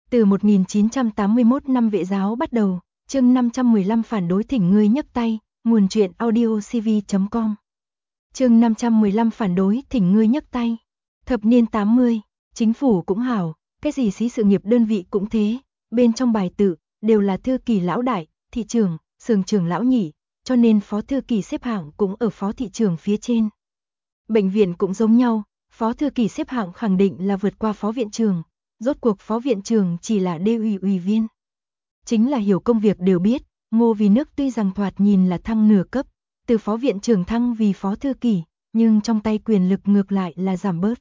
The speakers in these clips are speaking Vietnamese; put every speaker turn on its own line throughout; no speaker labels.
Từ 1981 năm Vệ giáo bắt đầu, chương 515 phản đối thỉnh ngươi nhấc tay, nguồn truyện audiocv.com. Chương 515 phản đối thỉnh ngươi nhấc tay. Thập niên 80, chính phủ cũng hảo, cái gì xí sự nghiệp đơn vị cũng thế, bên trong bài tự đều là thư ký lão đại, thị trưởng, xưởng trưởng lão nhị, cho nên phó thư ký xếp hạng cũng ở phó thị trưởng phía trên. Bệnh viện cũng giống nhau, phó thư ký xếp hạng khẳng định là vượt qua phó viện trưởng. Rốt cuộc phó viện trưởng chỉ là đê ủy viên. Chính là hiểu công việc đều biết, Ngô Vì Nước tuy rằng thoạt nhìn là thăng nửa cấp, từ phó viện trưởng thăng vì phó thư ký, nhưng trong tay quyền lực ngược lại là giảm bớt.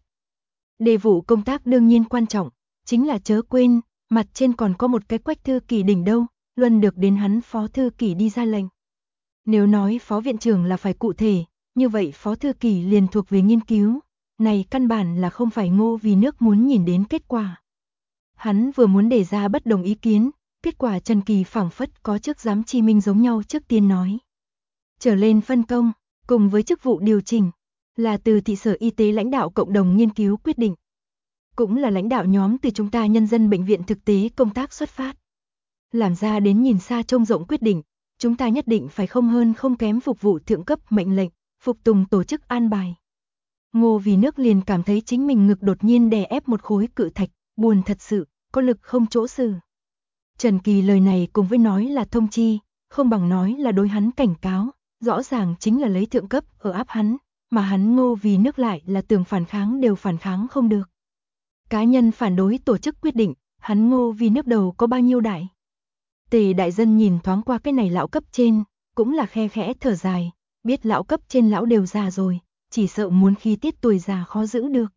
Đề vụ công tác đương nhiên quan trọng, chính là chớ quên, mặt trên còn có một cái Quách thư ký đỉnh đâu, luôn được đến hắn phó thư ký đi ra lệnh. Nếu nói phó viện trưởng là phải cụ thể, như vậy phó thư ký liền thuộc về nghiên cứu, này căn bản là không phải Ngô Vì Nước muốn nhìn đến kết quả. Hắn vừa muốn đề ra bất đồng ý kiến, kết quả Trần Kỳ phảng phất có chức giám chi minh giống nhau trước tiên nói. Trở lên phân công, cùng với chức vụ điều chỉnh, là từ thị sở y tế lãnh đạo cộng đồng nghiên cứu quyết định. Cũng là lãnh đạo nhóm từ chúng ta nhân dân bệnh viện thực tế công tác xuất phát. Làm ra đến nhìn xa trông rộng quyết định, chúng ta nhất định phải không hơn không kém phục vụ thượng cấp mệnh lệnh, phục tùng tổ chức an bài. Ngô Vì Nước liền cảm thấy chính mình ngực đột nhiên đè ép một khối cự thạch, buồn thật sự, có lực không chỗ xử. Trần Kỳ lời này cùng với nói là thông chi, không bằng nói là đối hắn cảnh cáo, rõ ràng chính là lấy thượng cấp ở áp hắn, mà hắn Ngô Vì Nước lại là tưởng phản kháng đều phản kháng không được. Cá nhân phản đối tổ chức quyết định, hắn Ngô Vì Nước đầu có bao nhiêu đại. Tề đại dân nhìn thoáng qua cái này lão cấp trên, cũng là khe khẽ thở dài, biết lão cấp trên lão đều già rồi, chỉ sợ muốn khi tiết tuổi già khó giữ được.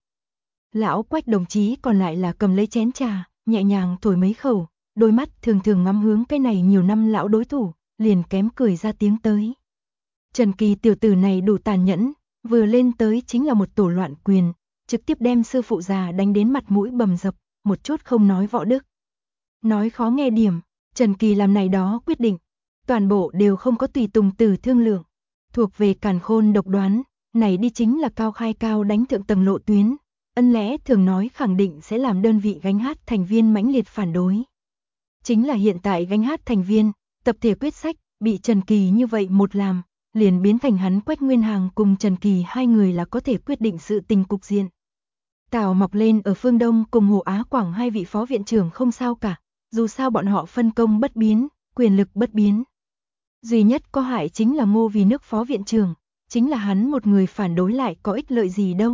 Lão Quách đồng chí còn lại là cầm lấy chén trà, nhẹ nhàng thổi mấy khẩu, đôi mắt thường thường ngắm hướng cái này nhiều năm lão đối thủ, liền kém cười ra tiếng tới. Trần Kỳ tiểu tử này đủ tàn nhẫn, vừa lên tới chính là một tổ loạn quyền, trực tiếp đem sư phụ già đánh đến mặt mũi bầm dập, một chút không nói võ đức. Nói khó nghe điểm, Trần Kỳ làm này đó quyết định, toàn bộ đều không có tùy tùng từ thương lượng, thuộc về càn khôn độc đoán, này đi chính là cao khai cao đánh thượng tầng lộ tuyến. Ân lẽ thường nói khẳng định sẽ làm đơn vị gánh hát thành viên mãnh liệt phản đối. Chính là hiện tại gánh hát thành viên, tập thể quyết sách, bị Trần Kỳ như vậy một làm, liền biến thành hắn Quách Nguyên Hàng cùng Trần Kỳ hai người là có thể quyết định sự tình cục diện. Tào mọc lên ở phương Đông cùng Hồ Á Quảng hai vị phó viện trưởng không sao cả, dù sao bọn họ phân công bất biến, quyền lực bất biến. Duy nhất có hại chính là Ngô Vì Nước phó viện trưởng, chính là hắn một người phản đối lại có ích lợi gì đâu.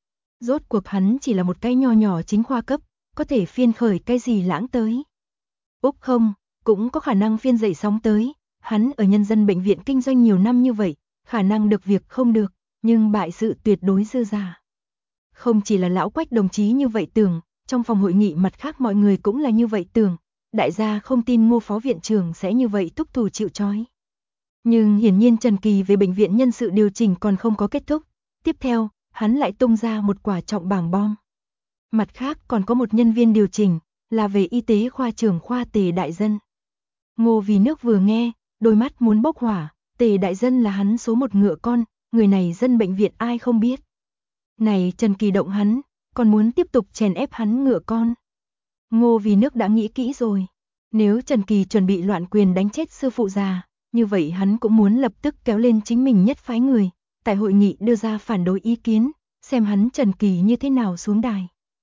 Rốt cuộc hắn chỉ là một cái nho nhỏ chính khoa cấp, có thể phiên khởi cái gì lãng tới. Úc không, cũng có khả năng phiên dậy sóng tới, hắn ở nhân dân bệnh viện kinh doanh nhiều năm như vậy, khả năng được việc không được, nhưng bại sự tuyệt đối dư giả. Không chỉ là lão Quách đồng chí như vậy tưởng, trong phòng hội nghị mặt khác mọi người cũng là như vậy tưởng, đại gia không tin Ngô phó viện trưởng sẽ như vậy thúc thủ chịu trói. Nhưng hiển nhiên Trần Kỳ về bệnh viện nhân sự điều chỉnh còn không có kết thúc, tiếp theo, hắn lại tung ra một quả trọng bảng bom. Mặt khác còn có một nhân viên điều chỉnh, là về y tế khoa trưởng khoa Tề đại dân. Ngô Vì Nước vừa nghe, đôi mắt muốn bốc hỏa, Tề đại dân là hắn số một ngựa con, người này dân bệnh viện ai không biết. Này Trần Kỳ động hắn, còn muốn tiếp tục chèn ép hắn ngựa con. Ngô Vì Nước đã nghĩ kỹ rồi, nếu Trần Kỳ chuẩn bị loạn quyền đánh chết sư phụ già, như vậy hắn cũng muốn lập tức kéo lên chính mình nhất phái người. Tại hội nghị đưa ra phản đối ý kiến, xem hắn Trần Kỳ như thế nào xuống đài.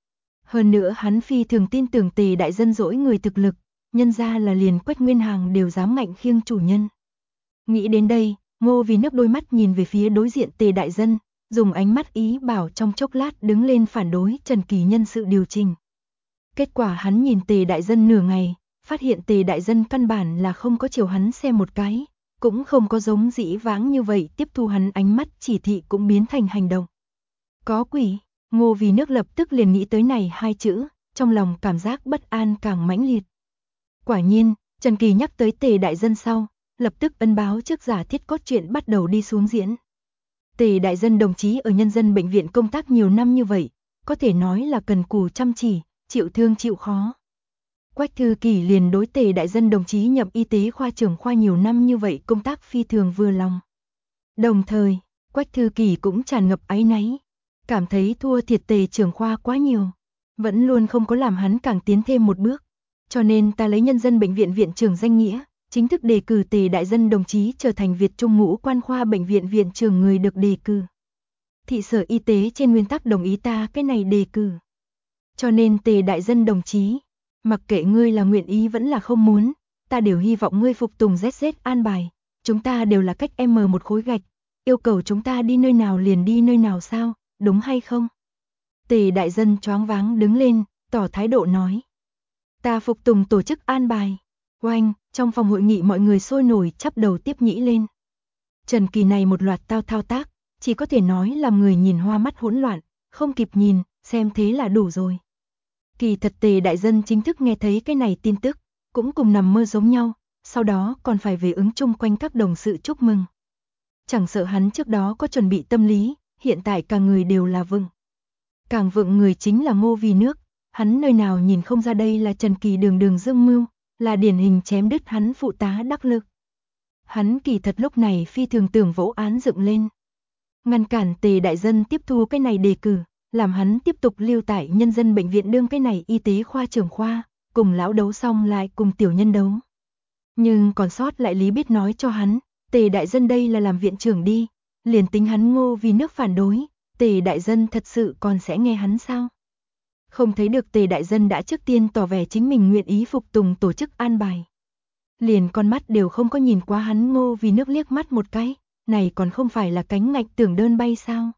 Hơn nữa hắn phi thường tin tưởng Tề đại dân dỗi người thực lực, nhân ra là liền Quách Nguyên Hàng đều dám ngạnh khiêng chủ nhân. Nghĩ đến đây, Ngô Vì Nước đôi mắt nhìn về phía đối diện Tề đại dân, dùng ánh mắt ý bảo trong chốc lát đứng lên phản đối Trần Kỳ nhân sự điều chỉnh. Kết quả hắn nhìn Tề đại dân nửa ngày, phát hiện Tề đại dân căn bản là không có chiều hắn xem một cái. Cũng không có giống dĩ vãng như vậy tiếp thu hắn ánh mắt chỉ thị cũng biến thành hành động. Có quỷ, Ngô Vì Nước lập tức liền nghĩ tới này hai chữ, trong lòng cảm giác bất an càng mãnh liệt. Quả nhiên, Trần Kỳ nhắc tới Tề đại dân sau, lập tức ân báo trước giả thiết cốt truyện bắt đầu đi xuống diễn. Tề đại dân đồng chí ở nhân dân bệnh viện công tác nhiều năm như vậy, có thể nói là cần cù chăm chỉ, chịu thương chịu khó. Quách Thư Kỳ liền đối Tề đại dân đồng chí nhập y tế khoa trưởng khoa nhiều năm như vậy công tác phi thường vừa lòng. Đồng thời, Quách Thư Kỳ cũng tràn ngập áy náy, cảm thấy thua thiệt Tề trưởng khoa quá nhiều, vẫn luôn không có làm hắn càng tiến thêm một bước, Cho nên ta lấy nhân dân bệnh viện viện trưởng danh nghĩa, chính thức đề cử Tề Đại Dân đồng chí trở thành Việt Trung ngũ quan khoa bệnh viện viện trưởng người được đề cử. Thị sở y tế trên nguyên tắc đồng ý ta cái này đề cử. Cho nên Tề Đại Dân đồng chí, mặc kệ ngươi là nguyện ý vẫn là không muốn, ta đều hy vọng ngươi phục tùng ZZ an bài. Chúng ta đều là cách một khối gạch, yêu cầu chúng ta đi nơi nào liền đi nơi nào sao, đúng hay không? Tề Đại Dân choáng váng đứng lên, tỏ thái độ nói. Ta phục tùng tổ chức an bài. Oanh, trong phòng hội nghị mọi người sôi nổi chắp đầu tiếp nhĩ lên. Trần Kỳ này một loạt thao tác, chỉ có thể nói làm người nhìn hoa mắt hỗn loạn, không kịp nhìn, xem thế là đủ rồi. Kỳ thật Tề Đại Dân chính thức nghe thấy cái này tin tức, cũng cùng nằm mơ giống nhau, sau đó còn phải về ứng chung quanh các đồng sự chúc mừng. Chẳng sợ hắn trước đó có chuẩn bị tâm lý, hiện tại cả người đều là vựng. Càng vựng người chính là Ngô Vì Nước, hắn nơi nào nhìn không ra đây là Trần Kỳ đường đường dương mưu, là điển hình chém đứt hắn phụ tá đắc lực. Hắn kỳ thật lúc này phi thường tưởng vỗ án dựng lên. Ngăn cản Tề Đại Dân tiếp thu cái này đề cử, làm hắn tiếp tục lưu tại nhân dân bệnh viện đương cái này y tế khoa trưởng khoa, cùng lão đấu xong lại cùng tiểu nhân đấu. Nhưng còn sót lại lý biết nói cho hắn, Tề Đại Dân đây là làm viện trưởng đi, liền tính hắn Ngô Vì Nước phản đối, Tề Đại Dân thật sự còn sẽ nghe hắn sao? Không thấy được Tề Đại Dân đã trước tiên tỏ vẻ chính mình nguyện ý phục tùng tổ chức an bài. Liền con mắt đều không có nhìn qua hắn Ngô Vì Nước liếc mắt một cái, này còn không phải là cánh ngạch tưởng đơn bay sao?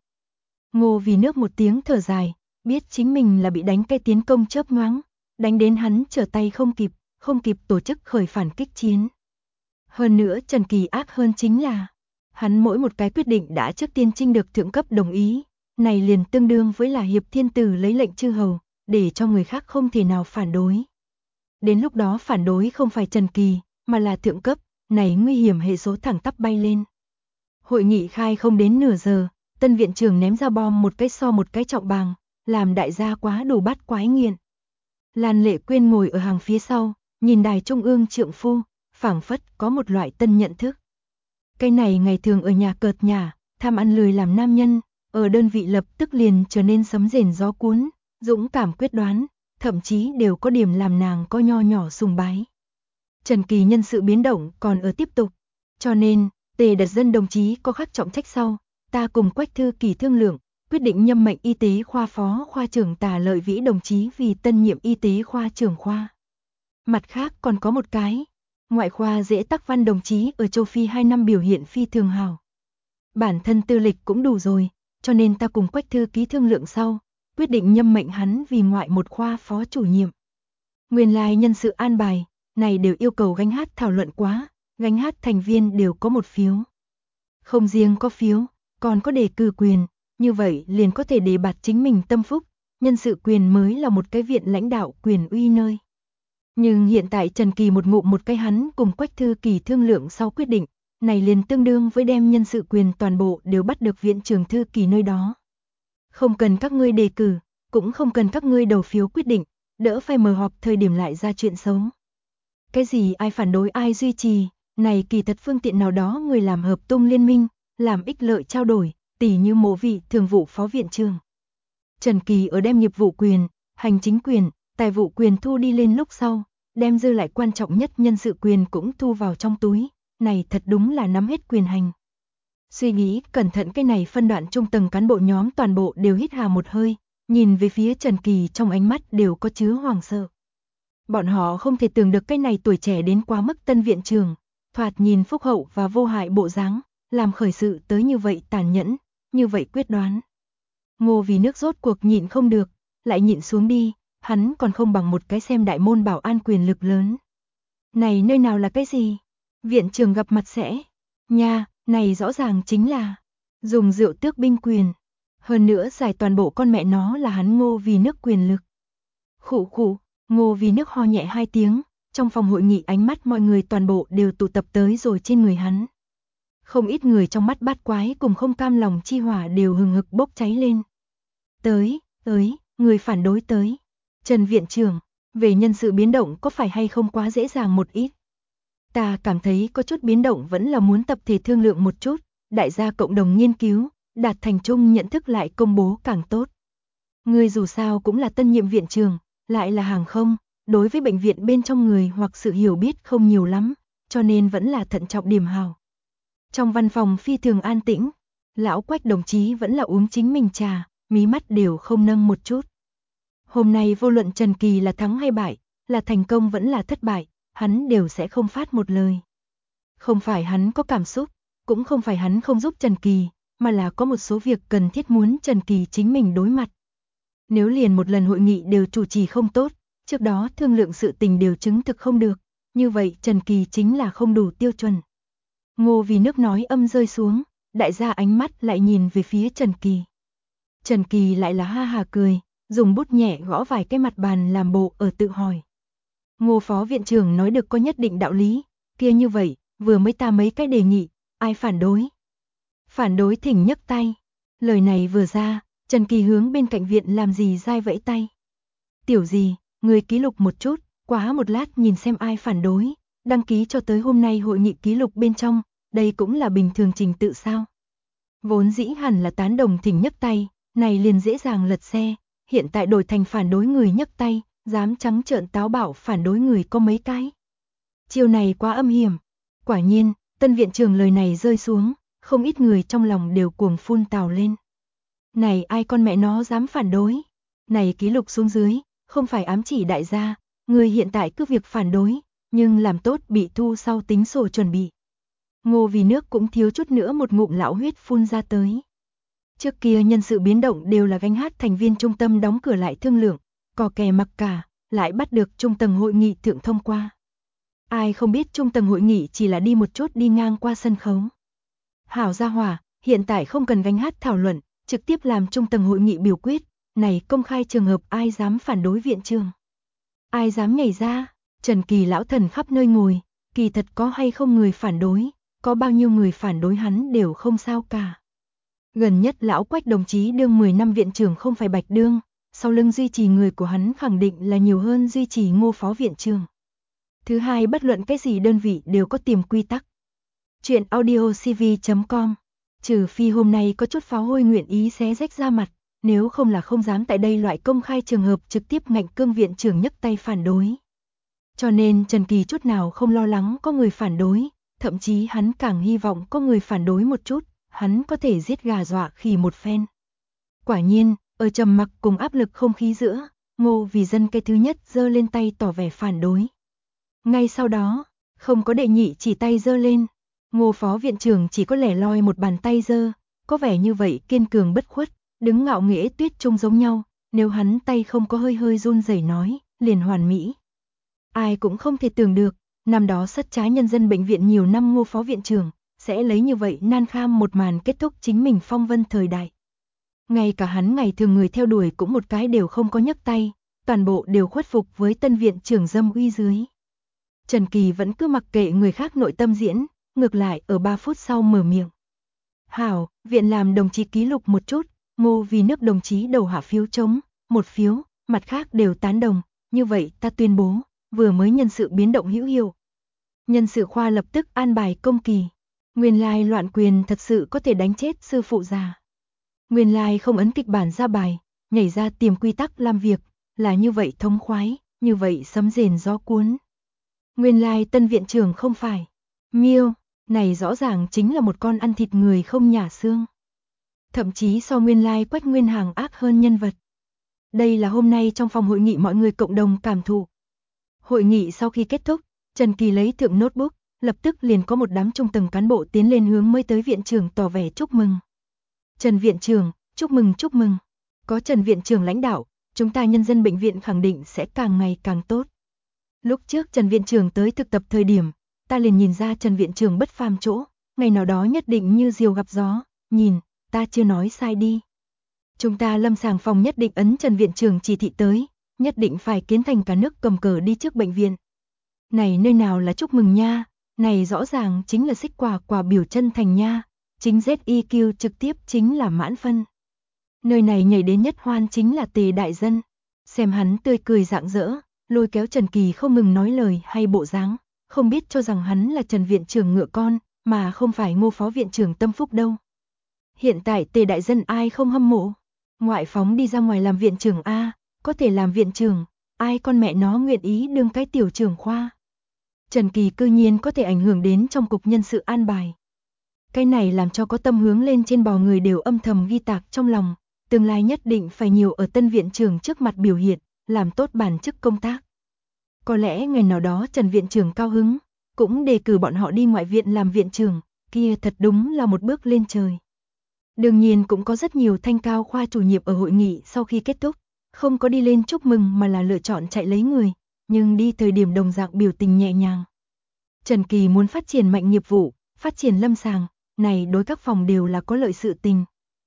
Ngô Vì Nước một tiếng thở dài, biết chính mình là bị đánh cái tiến công chớp nhoáng, đánh đến hắn trở tay không kịp tổ chức khởi phản kích chiến. Hơn nữa Trần Kỳ ác hơn chính là, hắn mỗi một cái quyết định đã trước tiên trinh được thượng cấp đồng ý, này liền tương đương với là Hiệp Thiên Tử lấy lệnh chư hầu, để cho người khác không thể nào phản đối. Đến lúc đó phản đối không phải Trần Kỳ, mà là thượng cấp, này nguy hiểm hệ số thẳng tắp bay lên. Hội nghị khai không đến nửa giờ, tân viện trưởng ném ra bom một cái so một cái trọng bàng, làm đại gia quá đủ bát quái nghiện. Lan Lệ Quyên ngồi ở hàng phía sau, nhìn đài trung ương trượng phu, phảng phất có một loại tân nhận thức. Cái này ngày thường ở nhà cợt nhả, tham ăn lười làm nam nhân, ở đơn vị lập tức liền trở nên sấm rền gió cuốn, dũng cảm quyết đoán, thậm chí đều có điểm làm nàng có nho nhỏ sùng bái. Trần Kỳ nhân sự biến động còn ở tiếp tục, cho nên, Tề Đại Dân đồng chí có khắc trọng trách sau, ta cùng Quách Thư Kỳ thương lượng, quyết định nhâm mệnh y tế khoa phó khoa trưởng Tả Lợi Vĩ đồng chí vì tân nhiệm y tế khoa trưởng khoa. Mặt khác còn có một cái, ngoại khoa Dễ Tắc Văn đồng chí ở châu Phi 2 năm biểu hiện phi thường hảo. Bản thân tư lịch cũng đủ rồi, cho nên ta cùng Quách Thư ký thương lượng sau, quyết định nhâm mệnh hắn vì ngoại một khoa phó chủ nhiệm. Nguyên lai nhân sự an bài, này đều yêu cầu gánh hát thảo luận quá, gánh hát thành viên đều có một phiếu. Không riêng có phiếu, còn có đề cử quyền, như vậy liền có thể đề bạt chính mình tâm phúc, nhân sự quyền mới là một cái viện lãnh đạo quyền uy nơi. Nhưng hiện tại Trần Kỳ một ngụm một cái hắn cùng Quách Thư Kỳ thương lượng sau quyết định, này liền tương đương với đem nhân sự quyền toàn bộ đều bắt được viện trưởng Thư Kỳ nơi đó. Không cần các ngươi đề cử, cũng không cần các ngươi đầu phiếu quyết định, đỡ phải mở họp thời điểm lại ra chuyện xấu. Cái gì ai phản đối ai duy trì, này kỳ thật phương tiện nào đó người làm hợp tung liên minh, làm ích lợi trao đổi, tỉ như Mộ vị thường vụ phó viện trưởng. Trần Kỳ ở đem nghiệp vụ quyền, hành chính quyền, tài vụ quyền thu đi lên lúc sau, đem dư lại quan trọng nhất nhân sự quyền cũng thu vào trong túi, này thật đúng là nắm hết quyền hành. Suy nghĩ cẩn thận cái này phân đoạn trung tầng cán bộ nhóm toàn bộ đều hít hà một hơi, nhìn về phía Trần Kỳ trong ánh mắt đều có chứa hoảng sợ. Bọn họ không thể tưởng được cái này tuổi trẻ đến quá mức tân viện trưởng, thoạt nhìn phúc hậu và vô hại bộ dáng, làm khởi sự tới như vậy tàn nhẫn, như vậy quyết đoán. Ngô Vì Nước rốt cuộc nhịn không được, lại nhịn xuống đi, hắn còn không bằng một cái xem đại môn bảo an quyền lực lớn. Này nơi nào là cái gì? Viện trưởng gặp mặt sẽ, nha, này rõ ràng chính là dùng rượu tước binh quyền. Hơn nữa giải toàn bộ con mẹ nó là hắn Ngô Vì Nước quyền lực. Khụ khụ, Ngô Vì Nước ho nhẹ 2 tiếng, trong phòng hội nghị ánh mắt mọi người toàn bộ đều tụ tập tới rồi trên người hắn. Không ít người trong mắt bát quái cùng không cam lòng chi hỏa đều hừng hực bốc cháy lên. Tới, người phản đối tới. Trần viện trưởng, về nhân sự biến động có phải hay không quá dễ dàng một ít? Ta cảm thấy có chút biến động vẫn là muốn tập thể thương lượng một chút, đại gia cộng đồng nghiên cứu, đạt thành chung nhận thức lại công bố càng tốt. Ngươi dù sao cũng là tân nhiệm viện trưởng, lại là hàng không, đối với bệnh viện bên trong người hoặc sự hiểu biết không nhiều lắm, cho nên vẫn là thận trọng điểm hào. Trong văn phòng phi thường an tĩnh, lão Quách đồng chí vẫn là uống chính mình trà, mí mắt đều không nâng một chút. Hôm nay vô luận Trần Kỳ là thắng hay bại, là thành công vẫn là thất bại, hắn đều sẽ không phát một lời. Không phải hắn có cảm xúc, cũng không phải hắn không giúp Trần Kỳ, mà là có một số việc cần thiết muốn Trần Kỳ chính mình đối mặt. Nếu liền một lần hội nghị đều chủ trì không tốt, trước đó thương lượng sự tình đều chứng thực không được, như vậy Trần Kỳ chính là không đủ tiêu chuẩn. Ngô Vì Nước nói âm rơi xuống, đại gia ánh mắt lại nhìn về phía Trần Kỳ. Trần Kỳ lại là ha hà cười, dùng bút nhẹ gõ vài cái mặt bàn làm bộ ở tự hỏi. Ngô phó viện trưởng nói được có nhất định đạo lý, kia như vậy, vừa mới ta mấy cái đề nghị, ai phản đối? Phản đối thỉnh nhấc tay. Lời này vừa ra, Trần Kỳ hướng bên cạnh viện làm gì dai vẫy tay. Tiểu gì, người ký lục một chút, quá một lát nhìn xem ai phản đối, đăng ký cho tới hôm nay hội nghị ký lục bên trong, đây cũng là bình thường trình tự sao. Vốn dĩ hẳn là tán đồng thỉnh nhấc tay, này liền dễ dàng lật xe, hiện tại đổi thành phản đối người nhấc tay, dám trắng trợn táo bạo phản đối người có mấy cái. Chiêu này quá âm hiểm. Quả nhiên, tân viện trưởng lời này rơi xuống, không ít người trong lòng đều cuồng phun tào lên. Này ai con mẹ nó dám phản đối? Này ký lục xuống dưới, không phải ám chỉ đại gia, người hiện tại cứ việc phản đối, nhưng làm tốt bị thu sau tính sổ chuẩn bị. Ngô Vì Nước cũng thiếu chút nữa một ngụm lão huyết phun ra tới. Trước kia nhân sự biến động đều là gánh hát thành viên trung tâm đóng cửa lại thương lượng, cò kè mặc cả, lại bắt được trung tầng hội nghị thượng thông qua. Ai không biết trung tầng hội nghị chỉ là đi một chút đi ngang qua sân khấu. Hảo gia hỏa, hiện tại không cần gánh hát thảo luận, trực tiếp làm trung tầng hội nghị biểu quyết, này công khai trường hợp ai dám phản đối viện trưởng. Ai dám nhảy ra, Trần Kỳ lão thần khắp nơi ngồi, kỳ thật có hay không người phản đối, có bao nhiêu người phản đối hắn đều không sao cả. Gần nhất lão Quách đồng chí đương 10 năm viện trưởng không phải bạch đương, sau lưng duy trì người của hắn khẳng định là nhiều hơn duy trì Ngô phó viện trưởng. Thứ hai, bất luận cái gì đơn vị đều có tiềm quy tắc. Chuyện audiocv.com. Trừ phi hôm nay có chút pháo hôi nguyện ý xé rách ra mặt, nếu không là không dám tại đây loại công khai trường hợp trực tiếp ngạnh cương viện trưởng nhấc tay phản đối. Cho nên Trần Kỳ chút nào không lo lắng có người phản đối, thậm chí hắn càng hy vọng có người phản đối một chút, hắn có thể giết gà dọa khỉ một phen. Quả nhiên, ở trầm mặc cùng áp lực không khí giữa, Ngô Vì Dân cái thứ nhất giơ lên tay tỏ vẻ phản đối. Ngay sau đó, không có đệ nhị chỉ tay giơ lên, Ngô phó viện trưởng chỉ có lẻ loi một bàn tay giơ, có vẻ như vậy kiên cường bất khuất, đứng ngạo nghễ tuyết trung giống nhau, nếu hắn tay không có hơi hơi run rẩy nói, liền hoàn mỹ. Ai cũng không thể tưởng được, năm đó sất trái nhân dân bệnh viện nhiều năm Ngô phó viện trưởng, sẽ lấy như vậy nan kham một màn kết thúc chính mình phong vân thời đại. Ngay cả hắn ngày thường người theo đuổi cũng một cái đều không có nhấc tay, toàn bộ đều khuất phục với tân viện trưởng dâm uy dưới. Trần Kỳ vẫn cứ mặc kệ người khác nội tâm diễn, ngược lại ở 3 phút sau mở miệng. Hảo, viện làm đồng chí ký lục một chút, Ngô Vì Nước đồng chí đầu hạ phiếu trống, một phiếu, mặt khác đều tán đồng, như vậy ta tuyên bố, vừa mới nhân sự biến động hữu hiệu. Nhân sự khoa lập tức an bài công kỳ. Nguyên lai loạn quyền thật sự có thể đánh chết sư phụ già. Nguyên lai không ấn kịch bản ra bài, nhảy ra tìm quy tắc làm việc, là như vậy thống khoái, như vậy sấm rền gió cuốn. Nguyên lai tân viện trưởng không phải miêu, này rõ ràng chính là một con ăn thịt người không nhả xương. Thậm chí so nguyên lai Quách Nguyên Hàng ác hơn nhân vật. Đây là hôm nay trong phòng hội nghị mọi người cộng đồng cảm thụ. Hội nghị sau khi kết thúc, Trần Kỳ lấy thượng notebook, lập tức liền có một đám trung tầng cán bộ tiến lên hướng mới tới viện trưởng tỏ vẻ chúc mừng. Trần viện trưởng, chúc mừng chúc mừng. Có Trần viện trưởng lãnh đạo, chúng ta nhân dân bệnh viện khẳng định sẽ càng ngày càng tốt. Lúc trước Trần viện trưởng tới thực tập thời điểm, ta liền nhìn ra Trần viện trưởng bất phàm chỗ, ngày nào đó nhất định như diều gặp gió, nhìn, ta chưa nói sai đi. Chúng ta lâm sàng phòng nhất định ấn Trần viện trưởng chỉ thị tới, nhất định phải kiến thành cả nước cầm cờ đi trước bệnh viện. Này nơi nào là chúc mừng nha, này rõ ràng chính là xích quả biểu chân thành nha, chính ZEQ trực tiếp chính là mãn phân. Nơi này nhảy đến nhất hoan chính là Tề đại dân, xem hắn tươi cười rạng rỡ, lôi kéo Trần Kỳ không ngừng nói lời hay bộ dáng, không biết cho rằng hắn là Trần viện trưởng ngựa con, mà không phải Ngô phó viện trưởng tâm phúc đâu. Hiện tại Tề đại dân ai không hâm mộ, ngoại phóng đi ra ngoài làm viện trưởng a, có thể làm viện trưởng, ai con mẹ nó nguyện ý đương cái tiểu trưởng khoa. Trần Kỳ cư nhiên có thể ảnh hưởng đến trong cục nhân sự an bài. Cái này làm cho có tâm hướng lên trên bò người đều âm thầm ghi tạc trong lòng, tương lai nhất định phải nhiều ở tân viện trưởng trước mặt biểu hiện, làm tốt bản chức công tác. Có lẽ ngày nào đó Trần viện trưởng cao hứng, cũng đề cử bọn họ đi ngoại viện làm viện trưởng, kia thật đúng là một bước lên trời. Đương nhiên cũng có rất nhiều thanh cao khoa chủ nhiệm ở hội nghị sau khi kết thúc, không có đi lên chúc mừng mà là lựa chọn chạy lấy người, nhưng đi thời điểm đồng dạng biểu tình nhẹ nhàng. Trần Kỳ muốn phát triển mạnh nghiệp vụ, phát triển lâm sàng, này đối các phòng đều là có lợi sự tình.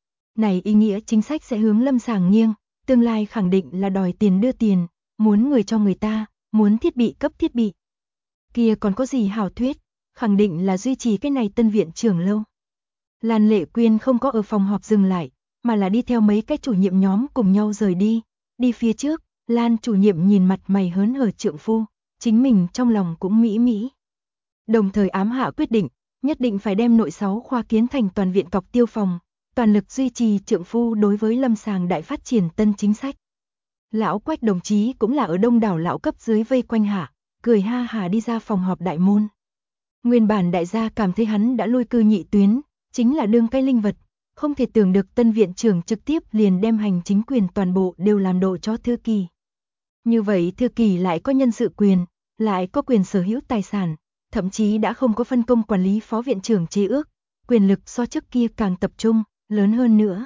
Này ý nghĩa chính sách sẽ hướng lâm sàng nghiêng, tương lai khẳng định là đòi tiền đưa tiền, muốn người cho người ta, muốn thiết bị cấp thiết bị. Kia còn có gì hảo thuyết, khẳng định là duy trì cái này tân viện trưởng lâu. Lan Lệ Quyên không có ở phòng họp dừng lại, mà là đi theo mấy cái chủ nhiệm nhóm cùng nhau rời đi. Đi phía trước, Lan chủ nhiệm nhìn mặt mày hớn hở trượng phu, chính mình trong lòng cũng mỹ mỹ. Đồng thời ám hạ quyết định, nhất định phải đem nội 6 khoa kiến thành toàn viện cọc tiêu phòng, toàn lực duy trì trượng phu đối với lâm sàng đại phát triển tân chính sách. Lão Quách đồng chí cũng là ở đông đảo lão cấp dưới vây quanh hạ, cười ha hà đi ra phòng họp đại môn. Nguyên bản đại gia cảm thấy hắn đã lôi cư nhị tuyến, chính là đương cái linh vật, không thể tưởng được tân viện trưởng trực tiếp liền đem hành chính quyền toàn bộ đều làm độ cho Thư Kỳ. Như vậy Thư Kỳ lại có nhân sự quyền, lại có quyền sở hữu tài sản, thậm chí đã không có phân công quản lý phó viện trưởng chế ước, quyền lực so trước kia càng tập trung, lớn hơn nữa.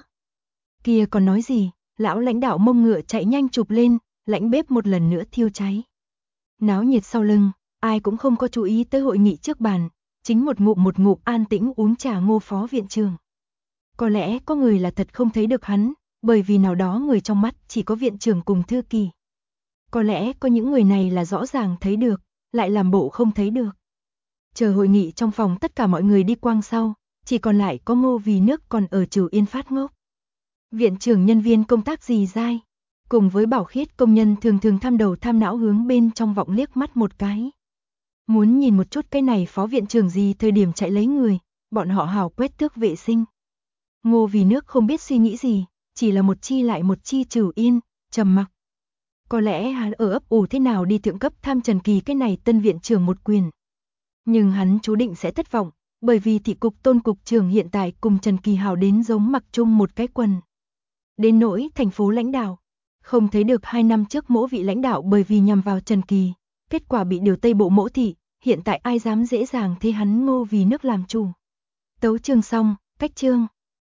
Kia còn nói gì, lão lãnh đạo mông ngựa chạy nhanh chụp lên, lãnh bếp một lần nữa thiêu cháy. Náo nhiệt sau lưng, ai cũng không có chú ý tới hội nghị trước bàn, chính một ngụm an tĩnh uống trà Ngô phó viện trưởng. Có lẽ có người là thật không thấy được hắn, bởi vì nào đó người trong mắt chỉ có viện trưởng cùng Thư Kỳ. Có lẽ có những người này là rõ ràng thấy được, lại làm bộ không thấy được. Chờ hội nghị trong phòng tất cả mọi người đi quang sau, chỉ còn lại có Ngô Vì Nước còn ở Trừ Yên phát ngốc. Viện trưởng nhân viên công tác gì dai, cùng với Bảo Khiết công nhân thường thường tham đầu tham não hướng bên trong vọng liếc mắt một cái. Muốn nhìn một chút cái này phó viện trưởng gì thời điểm chạy lấy người, bọn họ hào quét tước vệ sinh. Ngô Vì Nước không biết suy nghĩ gì, chỉ là một chi lại một chi Trừ Yên, trầm mặc. Có lẽ hắn ở ấp ủ thế nào đi thượng cấp tham Trần Kỳ cái này tân viện trưởng một quyền. Nhưng hắn chú định sẽ thất vọng, bởi vì thị cục Tôn cục trưởng hiện tại cùng Trần Kỳ hào đến giống mặc chung một cái quần. Đến nỗi thành phố lãnh đạo, không thấy được 2 năm trước mỗi vị lãnh đạo bởi vì nhằm vào Trần Kỳ, kết quả bị điều Tây Bộ mỗ thị, hiện tại ai dám dễ dàng thế hắn Ngô Vì Nước làm chủ. Tấu chương xong, cách chương.